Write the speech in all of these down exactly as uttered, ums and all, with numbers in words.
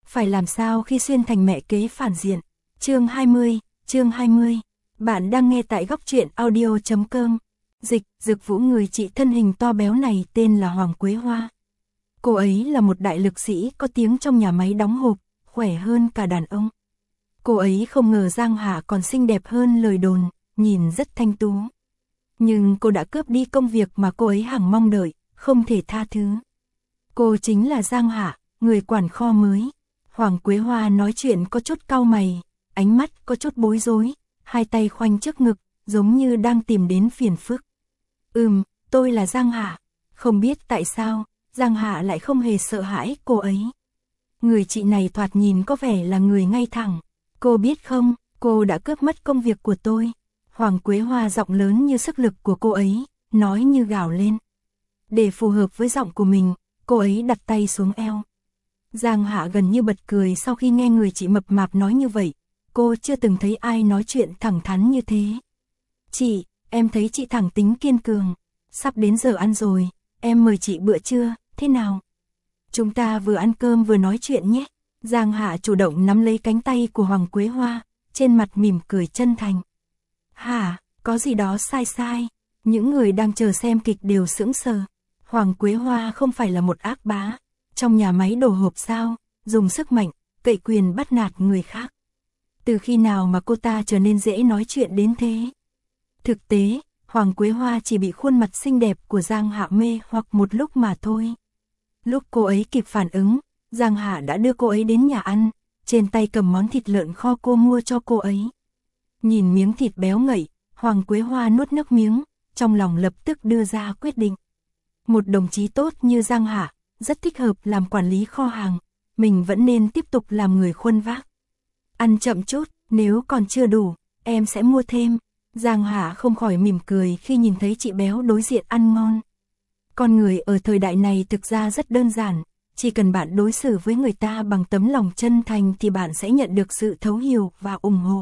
phải làm sao khi xuyên thành mẹ kế phản diện. Chương hai mươi, chương hai mươi. Bạn đang nghe tại góc truyện audio chấm com. Dịch, Dực Vũ người chị thân hình to béo này tên là Hoàng Quế Hoa. Cô ấy là một đại lực sĩ có tiếng trong nhà máy đóng hộp, khỏe hơn cả đàn ông. Cô ấy không ngờ Giang Hạ còn xinh đẹp hơn lời đồn, nhìn rất thanh tú. Nhưng cô đã cướp đi công việc mà cô ấy hằng mong đợi, không thể tha thứ. Cô chính là Giang Hạ, người quản kho mới. Hoàng Quế Hoa nói chuyện có chút cau mày, ánh mắt có chút bối rối, hai tay khoanh trước ngực, giống như đang tìm đến phiền phức. Ừm, tôi là Giang Hạ. Không biết tại sao, Giang Hạ lại không hề sợ hãi cô ấy. Người chị này thoạt nhìn có vẻ là người ngay thẳng. Cô biết không, cô đã cướp mất công việc của tôi. Hoàng Quế Hoa giọng lớn như sức lực của cô ấy, nói như gào lên. Để phù hợp với giọng của mình, cô ấy đặt tay xuống eo. Giang Hạ gần như bật cười sau khi nghe người chị mập mạp nói như vậy. Cô chưa từng thấy ai nói chuyện thẳng thắn như thế. Chị, em thấy chị thẳng tính kiên cường. Sắp đến giờ ăn rồi, em mời chị bữa trưa, thế nào? Chúng ta vừa ăn cơm vừa nói chuyện nhé. Giang Hạ chủ động nắm lấy cánh tay của Hoàng Quế Hoa, trên mặt mỉm cười chân thành. Hả, có gì đó sai sai. Những người đang chờ xem kịch đều sững sờ. Hoàng Quế Hoa không phải là một ác bá. Trong nhà máy đổ hộp sao, dùng sức mạnh, cậy quyền bắt nạt người khác. Từ khi nào mà cô ta trở nên dễ nói chuyện đến thế? Thực tế, Hoàng Quế Hoa chỉ bị khuôn mặt xinh đẹp của Giang Hạ mê hoặc một lúc mà thôi. Lúc cô ấy kịp phản ứng, Giang Hạ đã đưa cô ấy đến nhà ăn, trên tay cầm món thịt lợn kho cô mua cho cô ấy. Nhìn miếng thịt béo ngậy, Hoàng Quế Hoa nuốt nước miếng, trong lòng lập tức đưa ra quyết định. Một đồng chí tốt như Giang Hạ, rất thích hợp làm quản lý kho hàng, mình vẫn nên tiếp tục làm người khuân vác. Ăn chậm chút, nếu còn chưa đủ, em sẽ mua thêm. Giang Hạ không khỏi mỉm cười khi nhìn thấy chị béo đối diện ăn ngon. Con người ở thời đại này thực ra rất đơn giản, chỉ cần bạn đối xử với người ta bằng tấm lòng chân thành thì bạn sẽ nhận được sự thấu hiểu và ủng hộ.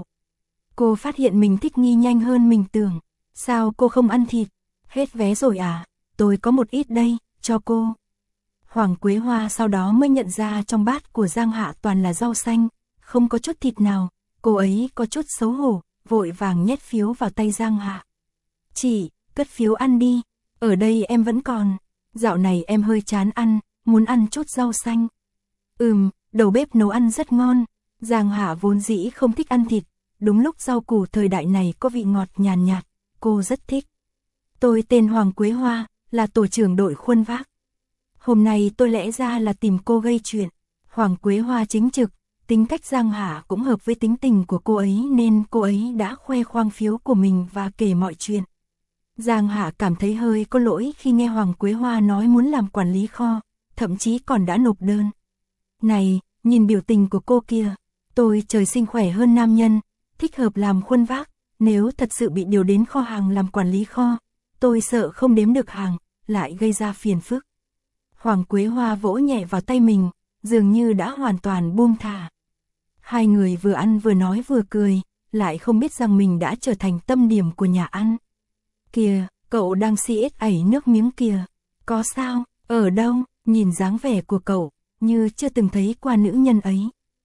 Cô phát hiện mình thích nghi nhanh hơn mình tưởng. Sao cô không ăn thịt? Hết vé rồi à? Tôi có một ít đây, cho cô. Hoàng Quế Hoa sau đó mới nhận ra trong bát của Giang Hạ toàn là rau xanh, không có chút thịt nào. Cô ấy có chút xấu hổ, vội vàng nhét phiếu vào tay Giang Hạ. Chị, cất phiếu ăn đi, ở đây em vẫn còn. Dạo này em hơi chán ăn, muốn ăn chút rau xanh. Ừm, đầu bếp nấu ăn rất ngon. Giang Hạ vốn dĩ không thích ăn thịt, đúng lúc rau củ thời đại này có vị ngọt nhàn nhạt, cô rất thích. Tôi tên Hoàng Quế Hoa, là tổ trưởng đội khuân vác. Hôm nay tôi lẽ ra là tìm cô gây chuyện. Hoàng Quế Hoa chính trực, tính cách Giang Hạ cũng hợp với tính tình của cô ấy nên cô ấy đã khoe khoang phiếu của mình và kể mọi chuyện. Giang Hạ cảm thấy hơi có lỗi khi nghe Hoàng Quế Hoa nói muốn làm quản lý kho, thậm chí còn đã nộp đơn. Này, nhìn biểu tình của cô kia, tôi trời sinh khỏe hơn nam nhân, thích hợp làm khuân vác, nếu thật sự bị điều đến kho hàng làm quản lý kho, tôi sợ không đếm được hàng, lại gây ra phiền phức. Hoàng Quế Hoa vỗ nhẹ vào tay mình, dường như đã hoàn toàn buông thả. Hai người vừa ăn vừa nói vừa cười, lại không biết rằng mình đã trở thành tâm điểm của nhà ăn. Kìa, cậu đang siết ẩy nước miếng kìa. Có sao, ở đâu, nhìn dáng vẻ của cậu, như chưa từng thấy qua nữ nhân ấy.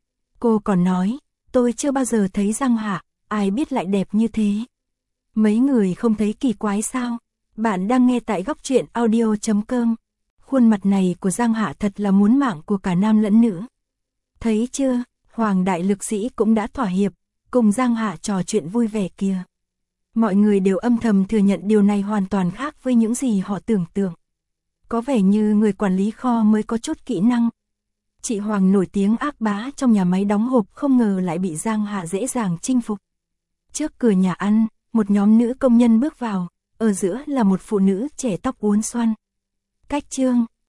Cô còn nói, tôi chưa bao giờ thấy Giang Hạ, ai biết lại đẹp như thế. Mấy người không thấy kỳ quái sao? Bạn đang nghe tại góc truyện audio chấm com. Khuôn mặt này của Giang Hạ thật là muốn mạng của cả nam lẫn nữ. Thấy chưa, Hoàng đại lực sĩ cũng đã thỏa hiệp, cùng Giang Hạ trò chuyện vui vẻ kìa. Mọi người đều âm thầm thừa nhận điều này hoàn toàn khác với những gì họ tưởng tượng. Có vẻ như người quản lý kho mới có chút kỹ năng. Chị Hoàng nổi tiếng ác bá trong nhà máy đóng hộp không ngờ lại bị Giang Hạ dễ dàng chinh phục. Trước cửa nhà ăn, một nhóm nữ công nhân bước vào, ở giữa là một phụ nữ trẻ tóc uốn xoăn. Cách chương,